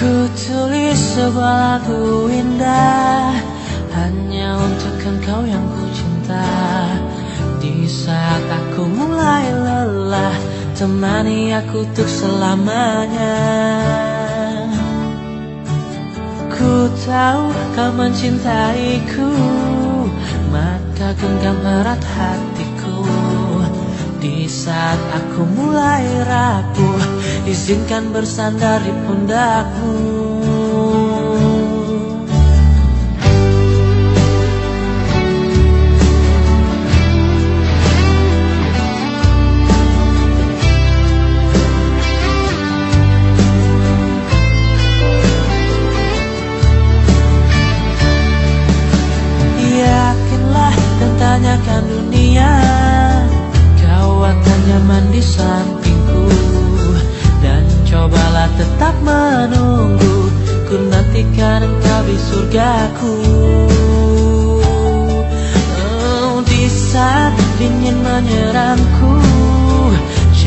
Ku tulis sebuah lagu indah hanya untuk engkau yang ku cinta. Di saat aku mulai lelah, temani aku untuk selamanya. Ku tahu kau mencintaiku, maka genggam erat hatiku. Di saat aku mulai rapuh, izinkan bersandar di pundakmu. Yakinlah dan tanyakan dunia, kau akan nyaman di sampingku. Dan cobalah tetap menunggu, ku nantikan engkau di surgaku. Oh, di saat dingin menyerangku,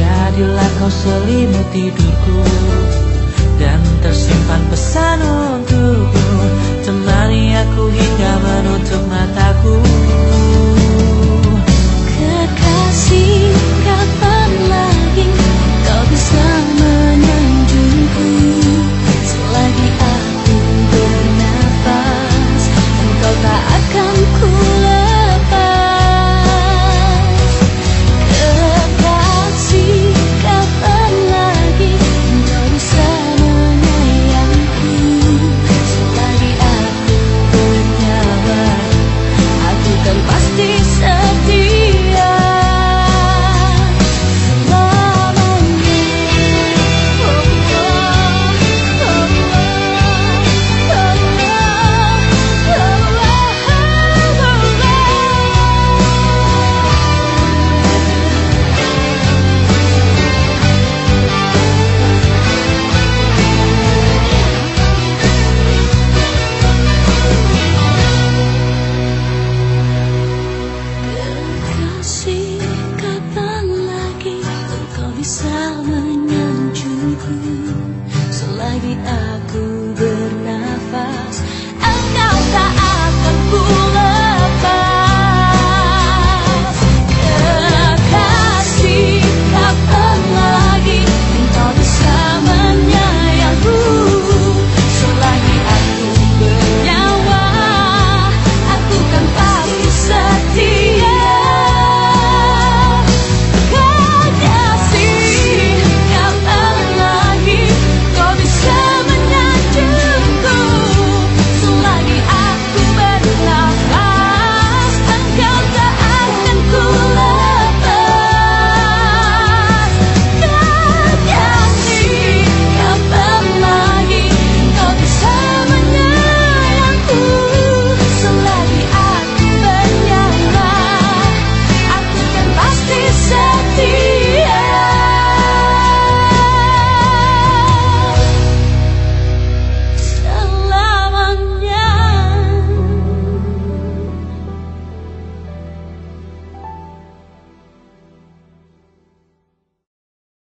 jadilah kau selimut tidurku. Dan tersimpan pesan untuk